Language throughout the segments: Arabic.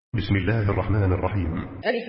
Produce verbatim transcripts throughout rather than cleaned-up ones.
بسم الله الرحمن الرحيم. ألف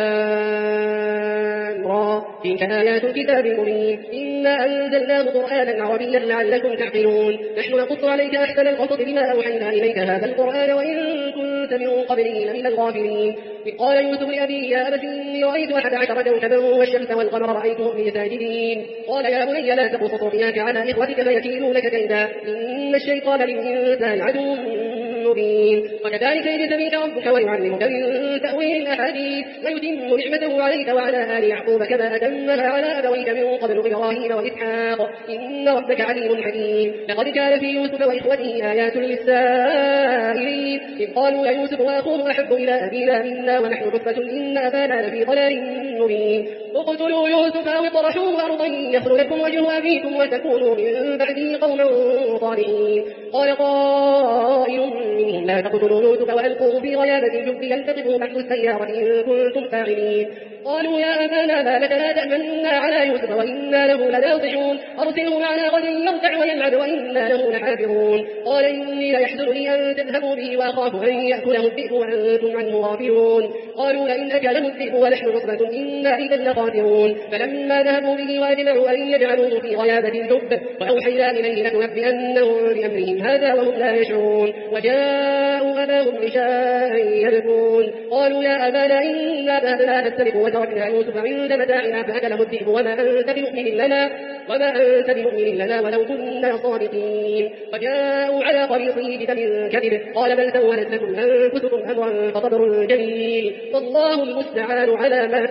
لام را تلك آيات الكتاب المبين إنا أنزلناه قرآنا عربيا لعلكم تعقلون نحن نقص عليك أحسن القصص بما أوحينا إليك هذا القرآن وإن كنت من قبله لمن الغافلين إذ قال يوسف لأبيه يا أبت إني رأيت أحد عشر كوكبا والشمس والقمر رأيتهم لي ساجدين قال يا بني لا تقصص رؤياك على إخوتك فيكيدوا لك كيدا إن الشيطان للإنسان عدو مبين وكذلك يجتبيك ربك ويعلمك من تأويل الأحاديث ويتم نعمته عليك وعلى آل يعقوب كما أتمها على أبويك من قبل إبراهيم وإسحاق إن ربك عليم حكيم لقد كان في يوسف وإخوته آيات للسائلين إذ قالوا يوسف وأخوه أحب إلى أبينا منا ونحن عصبة إن أبانا لفي ضلال مبين اقتلوا يوسف أو اطرحوه أرضا يخل لكم وجه أبيكم وتكونوا من بعده قوما صالحين قال قائل منهم لا تقتلوا يوسف وألقوه في غيابة الجب يلتقطه بحث السيارة إن كنتم فاعلين قالوا يا أبانا ما لك لا تأمنا على يوسف وإنا له لناصحون أرسله معنا غدا يرتع ويلعب وإنا له لحافظون قال إني ليحزنني أن تذهبوا به وأخاف أن يأكله الذئب وأنتم عنه غافلون قالوا لئن أكله الذئب ونحن عصبة إنا إذا لخاسرون فلما ذهبوا به وأجمعوا أن يجعلوه في غيابة الجب وأوحينا إليه لتنبئنهم بأمرهم هذا وهم لا يشعرون وجاءوا أباهم عشاء يبكون قالوا يا أبانا إنا ذهبنا نستبق وتركنا يوسف عند متاعنا فأكله الذئب وما أنت بمؤمن لنا وما أنت بمؤمن لنا ولو كنا صادقين وجاءوا على قميصه بدم كذب قال بل سولت لكم أنفسكم أمرا فصبر جميل والله المستعان على ما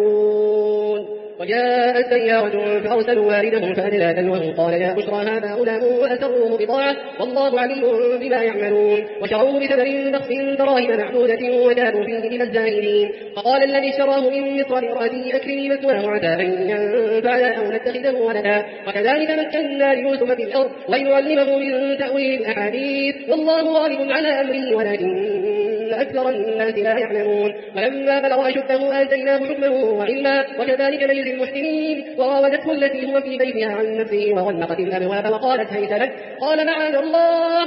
تصفون وجاءت سيارة فأرسلوا واردهم فأدلى دلوه قال يا بشرى هذا غلام وأسروه بضاعة والله عليم بما يعملون وشروه بثمن بخس دراهم معدودة وكانوا فيه من الزاهدين فقال الذي اشتراه من مصر لامرأته أكرمي مثواه عسى أن ينفعنا أو نتخذه ولدا وكذلك مكنا ليوسف في الأرض ولنعلمه من تأويل الأحاديث والله غالب على أمره ولكن أكثر الناس لا يعلمون ولما بلغ أشده آتيناه حكما وعلما وكذلك نجزي المحسنين وراودته التي هو في بيتها عن نفسه وغلقت الأبواب وقالت هيت لك قال معاذ الله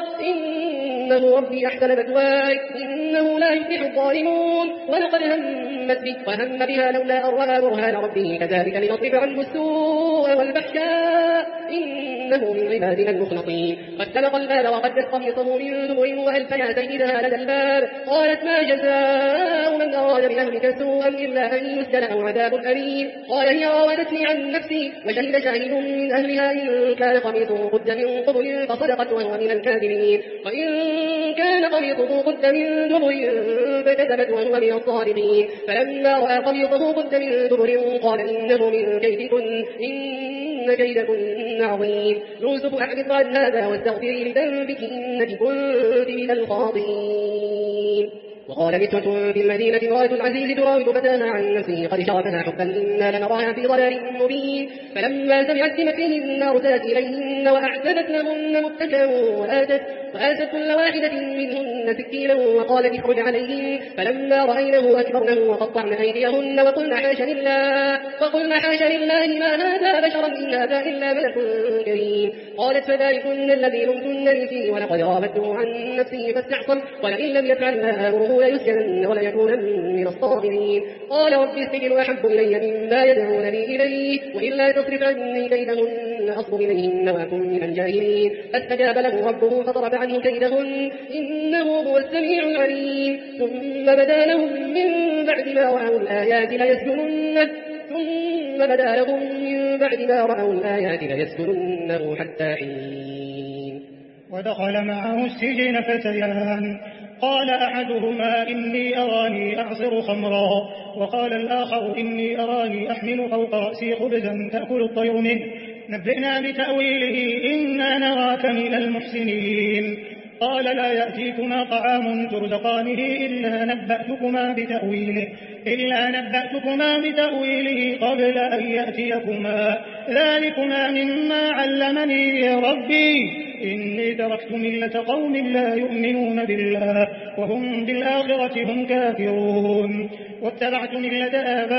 إنه ربي أحسن مثواي إنه لا يفلح الظالمون ولقد همت به وهم بها لولا أن رأى برهان ربه كذلك لنصرف عنه السوء والفحشاء إنه من عبادنا المخلصين فاستبق الباب وقدت قميصه من دبر وألف يا سيدها لدى الباب قالت ما جزاء من أراد بأهلك سوءا إلا أن يسجن أو عذاب أليم قال هي راودتني عن نفسي وشهد شاهد من أهلها إن كان قميصه قد من قبل فصدقت وهو من الكاذبين وإن كان قميصه قد من دبر فكذبت وهو من الصادقين فلما رأى قميصه قد من دبر قال إنه من كيدكن إن كيدكن عظيم يوسف أعرض عن هذا واستغفري لذنبك إنك كنت من الخاطئين وقال نسوة في المدينة امرأة العزيز تراود فتاها عن نفسه قد شغفها حبا إنا لنراها في ضلال مبين فلما سمعت بمكرهن أرسلت إليهن وأعتدت لهن متكئا وآتت وآتت كل واحدة منهن سكينا وقالت اخرج عليهن فلما رأينه أكبرنه وقطعن أيديهن وقلن حاش لله وقلن حاش لله ما هذا بشرا إن هذا إلا ملك كريم قالت فذلكن الذي لمتنني فيه ولقد راودته عن نفسه فاستعصم ولئن لم يفعل ما آمره ليسجنن وليكونن من الصاغرين قال رب السجن أحب إلي مما يدعونني إليه وإلا تصرف عني كيدهن أصب إليهن وأكن من الجاهلين فاستجاب له ربه فصرف عنه كيدهن إنه هو السميع العليم ثم بدا لهم من بعد ما رأوا الآيات ليسجننه ثم بدا لهم من بعد ما رأوا الآيات ليسجننه حتى حين ودخل معه السجن فتيان قال أحدهما إني أراني أعصر خمرا وقال الآخر إني أراني أحمل فوق رأسي خبزا تأكل الطير منه نبئنا بتأويله إنا نراك من المحسنين قال لا يأتيكما طعام ترزقانه إلا نبأتكما بتأويله إلا نبأتكما بتأويله قبل أن يأتيكما ذلكما مما علمني ربي إني تركت ملة قوم لا يؤمنون بالله وهم بالآخرة هم كافرون واتبعت ملة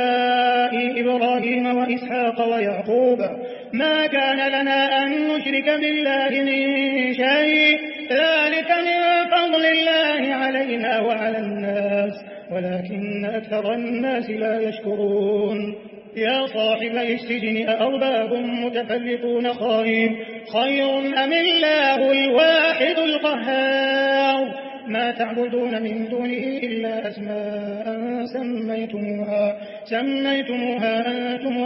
آبائي إبراهيم وإسحاق ويعقوب ما كان لنا أن نشرك بالله من شيء ذلك من فضل الله علينا وعلى الناس ولكن أكثر الناس لا يشكرون يا صاحبي السجن أأرباب متفرقون خير خير أم الله الواحد القهار ما تعبدون من دونه إلا أسماء سميتموها سميتموها أنتم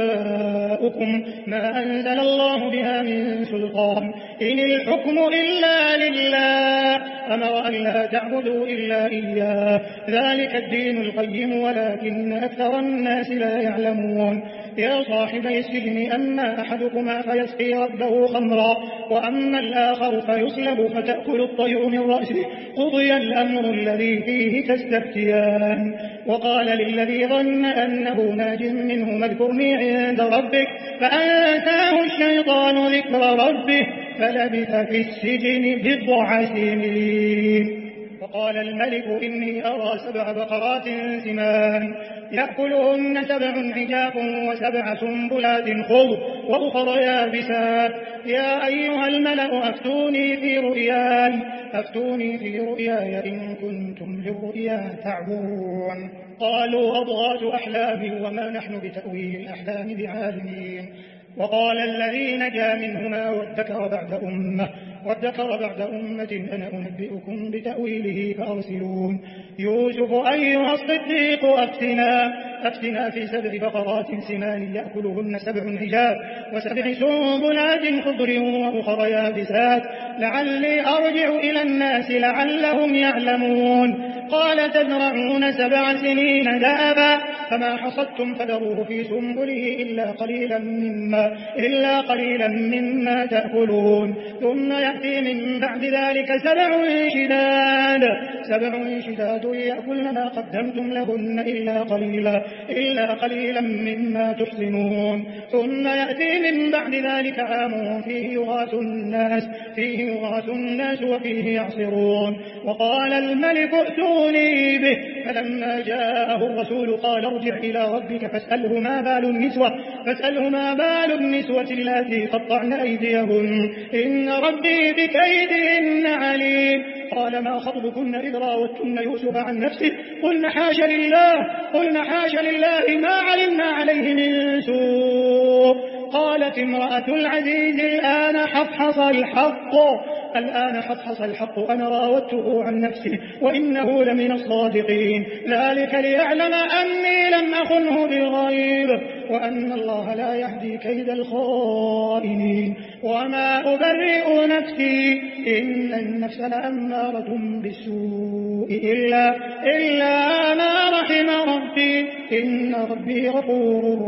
وآباؤكم ما أنزل الله بها من سلطان إن الحكم إلا لله أمر أن لا تعبدوا إلا إياه ذلك الدين القيم ولكن أكثر الناس لا يعلمون يا صاحبي السجن أما أحدكما فيسقي ربه خمرا وأما الآخر فيصلب فتأكل الطير من رأسه قضي الأمر الذي فيه تستفتيان وقال للذي ظن أنه ناج منه اذكرني عند ربك فأنساه الشيطان ذكر ربه فلبث في السجن بضع سنين وقال الملك إني أرى سبع بقرات سمان يأكلهن سبع عجاف وسبع سنبلات خضر وأخر يابسات يا أيها الملأ أفتوني في رؤياي أفتوني في رؤياي إن كنتم للرؤيا تعبرون قالوا أضغاث أحلام وما نحن بتأويل الأحلام بعالمين وقال الذي نجا منهما وادكر بعد أمة وادكر بعد أمة أنا أنبئكم بتأويله فأرسلون يوسف أيها الصديق أفتنا أفتنا في سبع بقرات سمان يأكلهن سبع عجاف وسبع سنبلات خضر وأخر يابسات لعلي أرجع إلى الناس لعلهم يعلمون قال تزرعون سبع سنين دابا فما حصدتم فذروه في سنبله إلا قليلا مما, إلا قليلا مما تأكلون ثم يأتي من بعد ذلك سبع شداد سبع شداد يأكلن ما قدمتم لهن إلا قليلا, إلا قليلا مما تحسنون ثم يأتي من بعد ذلك عام فيه يغاث الناس فيه يغاث الناس وفيه يعصرون وقال الملك ائتوني به فلما جاءه الرسول قال ارجع إلى ربك فاسأله ما بال النسوة فاسأله ما بال النسوة التي قطعن أيديهن إن ربي بكيدهن عليم قال ما خطبكن إذ راوتن يوسف عن نفسه قلنا حاش لله قلنا حاش لله ما علمنا عليه من سوء قالت امرأة العزيز الآن حفحص الحق الآن حفحص الحق أنا راودته عن نفسه وإنه لمن الصادقين ذلك ليعلم أني لم أخنه بالغيب وأن الله لا يهدي كيد الخائنين وما أبرئ نفسي إن النفس لأمارة بالسوء إلا, إلا ما رحم ربي إن ربي غفور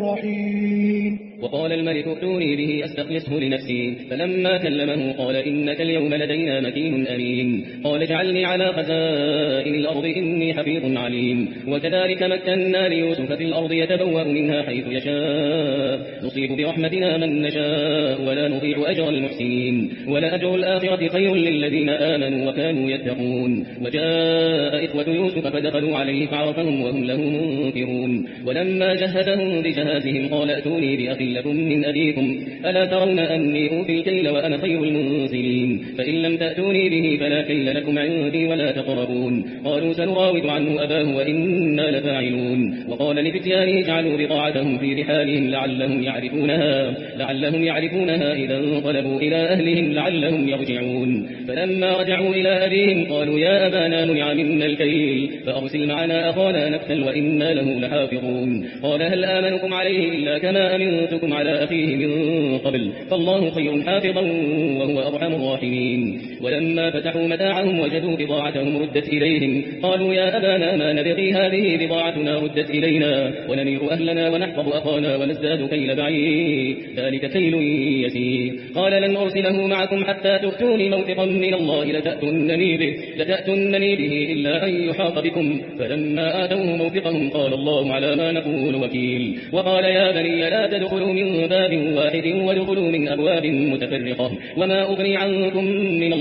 رحيم وقال الملك ائتوني به أستخلصه لنفسي فلما كلمه قال إنك اليوم لدينا مكين أمين قال اجعلني على خزائن الأرض إني حفيظ عليم وكذلك مكنا ليوسف في الأرض يتبوأ منها حيث يشاء نصيب برحمتنا من نشاء ولا نضيع أجر المحسنين ولأجر الآخرة خير للذين آمنوا وكانوا يتقون وجاء إخوة يوسف فدخلوا عليه فعرفهم وهم له منكرون ولما جهزهم بجهازهم قال ائتوني بأخي لكم من أبيكم ألا ترون أني أوفي الكيل وأنا خير المنزلين فإن لم تأتوني به فلا كيل لكم عندي ولا تقربون قالوا سنراود عنه أباه وإنا لفاعلون وقال لفتيانه اجعلوا بضاعتهم في رحالهم لعلهم يعرفونها لعلهم يعرفونها إذا انقلبوا إلى أهلهم لعلهم يرجعون فلما رجعوا إلى أبيهم قالوا يا أبانا منع منا الكيل فأرسل معنا أخانا نكتل وإنا له لحافظون قال هل آمنكم عليه إلا كما أمنتكم على أخيه من قبل فالله خير حافظا وهو أرحم الراحمين ولما فتحوا متاعهم وجدوا بضاعتهم ردت إليهم قالوا يا أبانا ما نبغي هذه بضاعتنا ردت إلينا ونمير أهلنا ونحفظ أخانا ونزداد كيل بعير ذلك كيل يسير قال لن أرسله معكم حتى تؤتوني موثقا من الله لتأتونني به, لتأتونني به إلا أن يحاط بكم فلما آتوه موثقهم قال الله على ما نقول وكيل وقال يا بني لا تدخلوا من باب واحد وادخلوا من أبواب متفرقة وما أغني عنكم من الله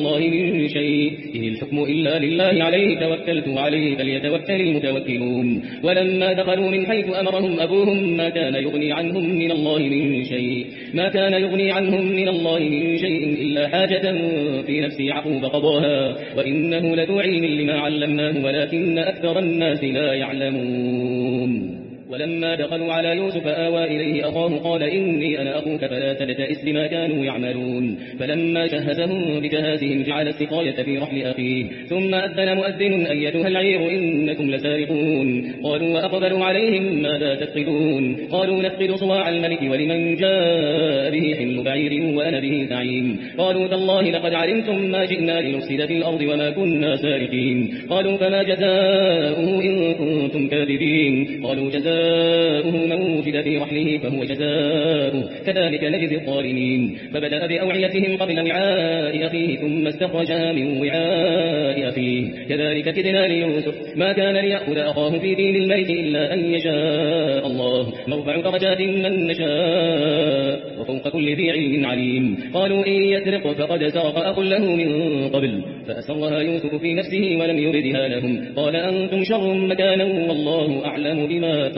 الله من شيء إن الحكم إلا لله عليه توكلت وعليه فليتوكل المتوكلون ولما دخلوا من حيث أمرهم أبوهم ما كان يغني عنهم من الله من شيء ما كان يغني عنهم من الله من شيء إلا حاجة في نفس يعقوب قضاها وإنه لذو علم لما علمناه ولكن أكثر الناس لا يعلمون ولما دخلوا على يوسف آوى إليه أخاه قال إني أنا أخوك فلا تبتئس بما كانوا يعملون فلما جهزهم بجهازهم جعل السقاية في رحل أخيه ثم أذن مؤذن أيتها العير إنكم لسارقون قالوا وأقبلوا عليهم ماذا تفقدون قالوا نفقد صواع الملك ولمن جاء به حمل بعير وأنا به زعيم قالوا تالله لقد علمتم ما جئنا لنفسد في الأرض وما كنا سارقين قالوا فما جزاؤه إن كنتم كاذبين قالوا جزاؤه من وجد في رحله فهو جزاؤه كذلك نجزي الظالمين فبدأ بأوعيتهم قبل وعاء أخيه ثم استخرجها من وعاء أخيه كذلك كدنا ليوسف ما كان ليأخذ أخاه في دين الملك إلا أن يشاء الله نرفع درجات من نشاء وفوق كل ذي علم عليم قالوا إن يسرق فقد سرق أخ له من قبل فأسرها يوسف في نفسه ولم يبدها لهم قال أنتم شر مكانا والله أعلم بما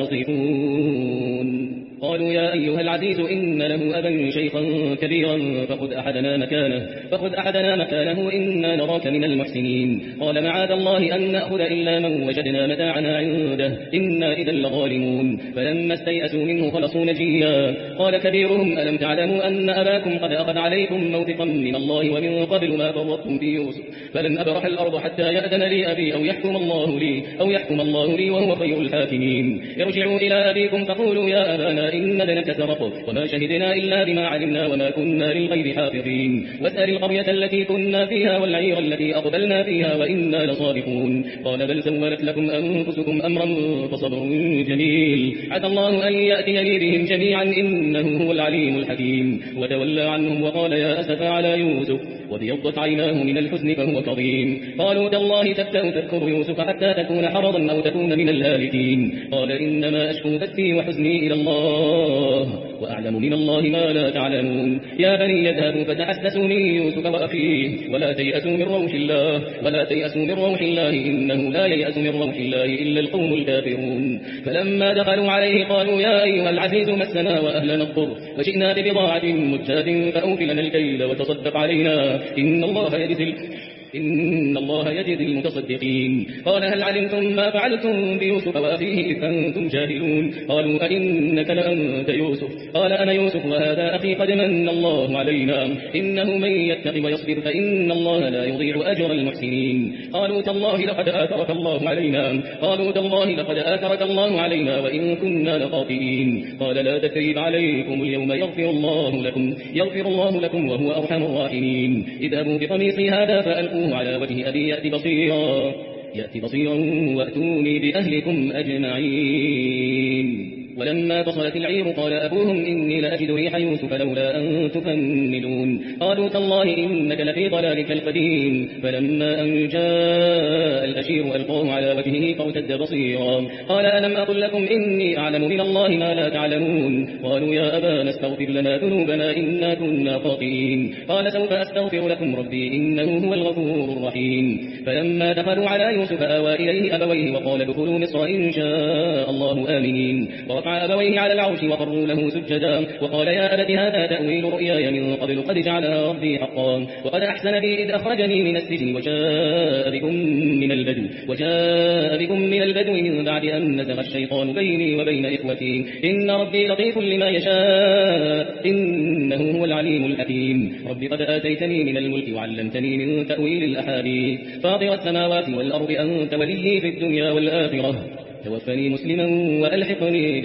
تصفون قالوا يا أيها العزيز إن له أبا شيخا كبيرا فخذ أحدنا مكانه فخذ أحدنا مكانه إنا نراك من المحسنين قال معاذ الله أن نأخذ إلا من وجدنا متاعنا عنده إنا إذا لظالمون فلما استيأسوا منه خلصوا نجيا قال كبيرهم ألم تعلموا أن أباكم قد أخذ عليكم موثقا من الله ومن قبل ما فرطتم في يوسف فلن أبرح الأرض حتى يأذن لي أبي أو يحكم الله لي أو يحكم الله لي وهو خير الحاكمين ارجعوا إلى أبيكم فقولوا يا أبانا إن ابنك سرق وما شهدنا إلا بما علمنا وما كنا للغيب حافظين واسأل القرية التي كنا فيها والعير التي أقبلنا فيها وإنا لصادقون قال بل سولت لكم أنفسكم أمرا فصبر جميل عسى الله أن يأتيني بهم جميعا إنه هو العليم الحكيم وتولى عنهم وقال يا أسف على يوسف وبيضت عيناه من الحزن فهو كظيم قالوا تالله تفتأ تذكر يوسف حتى تكون حرضا أو تكون من الهالكين قال إنما أشكو بثي وحزني إلى الله وأعلم من الله ما لا تعلمون يا بني يذهبوا فتحسسوا من يوسف وأخيه ولا تيأسوا من روح الله ولا تيأسوا من روح الله إنه لا ييأس من روح الله إلا القوم الكافرون فلما دخلوا عليه قالوا يا أيها العزيز مسنا وأهلنا الضر وجئنا ببضاعة مزجاة فأوف لنا الكيل وتصدق علينا إن الله يجزي إن الله يجزي المتصدقين قال هل علمتم ما فعلتم بيوسف وأخيه إذ أنتم جاهلون قالوا أئنك لأنت يوسف قال أنا يوسف وهذا أخي قد من الله علينا إنه من يتق ويصبر فإن الله لا يضيع أجر المحسنين قالوا تالله لقد آثرك الله علينا قالوا تالله لقد آثرك الله علينا وإن كنا لخاطئين قال لا تثريب عليكم اليوم يغفر الله لكم يغفر الله لكم وهو أرحم الراحمين اذهبوا بقميصي هذا فألقوا على وجه أبي يأتي بصيرا يأتي بصيرا وأتوني بأهلكم أجمعين ولما فصلت العير قال أبوهم إني لأجد ريح يوسف لولا أن تفندون قالوا تالله إنك لفي ضلالك القديم فلما أن جاء الأشير ألقاه على وجهه فارتد بصيرا قال ألم أقل لكم إني أعلم من الله ما لا تعلمون قالوا يا أبانا استغفر لنا ذنوبنا إنا كنا خاطئين قال سوف أستغفر لكم ربي إنه هو الغفور الرحيم فلما دخلوا على يوسف آوى إليه أبويه وقال ادخلوا مصر إن شاء الله آمنين ورفع أبويه على العرش وقروا له سجدا وقال يا أبت هذا تأويل رؤياي من قبل قد جعلها ربي حقا وقد أحسن بي إذ أخرجني من السجن وجاء بكم من البدو وجاء بكم من البدو من بعد أن نزغ الشيطان بيني وبين إخوتي إن ربي لطيف لما يشاء إنه هو العليم الحكيم رب قد آتيتني من الملك وعلمتني من تأويل الأحاديث فاطر السماوات والأرض أنت ولي في الدنيا والآخرة توفني مسلما وألحقني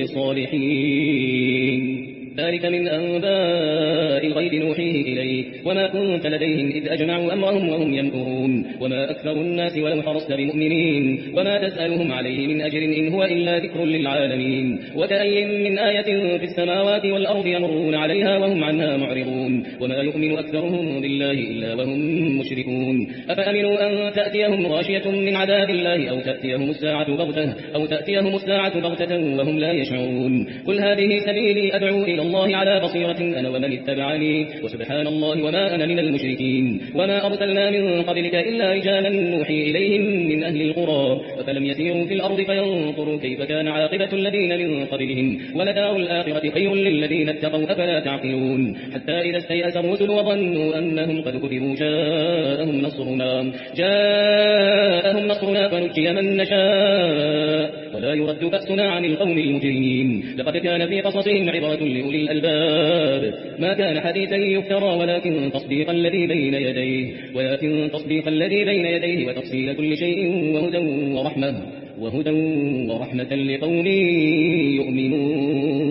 بالصالحين ذلك من أنباء الغيب نوحيه إليك وما كنت لديهم إذ أجمعوا أمرهم وهم يمكرون وما أكثر الناس ولو حرصت بمؤمنين وما تسألهم عليه من أجر إن هو إلا ذكر للعالمين وكأي من آية في السماوات والأرض يمرون عليها وهم عنها معرضون وما يؤمن أكثرهم بالله إلا وهم مشركون أفأمنوا أن تأتيهم غاشية من عذاب الله أو تأتيهم الساعة بغتة أو تأتيهم الساعة بغتة وهم لا يشعرون قل هذه سبيلي أدعو إلى الله على بصيرة أنا ومن اتبعني وسبحان الله وما أنا من المشركين وما أرسلنا من قبلك إلا رجالا نوحي إليهم من أهل القرى فلم يسيروا في الأرض فينظروا كيف كان عاقبة الذين من قبلهم ولدار الآخرة خير للذين اتقوا أفلا تعقلون حتى إذا استيأس الرسل وظنوا أنهم قد كذبوا جاءهم نصرنا جاءهم نصرنا فنجي من نشاء ولا يرد بأسنا عن القوم المجرمين لقد كان في قصصهم عبرة لأولي الألباب ما كان حديثا يفترى ولكن تصديق الذي بين يديه ولكن تصديق الذي بين يديه وتفصيل كل شيء وهدى ورحمة وهدى ورحمة لقوم يؤمنون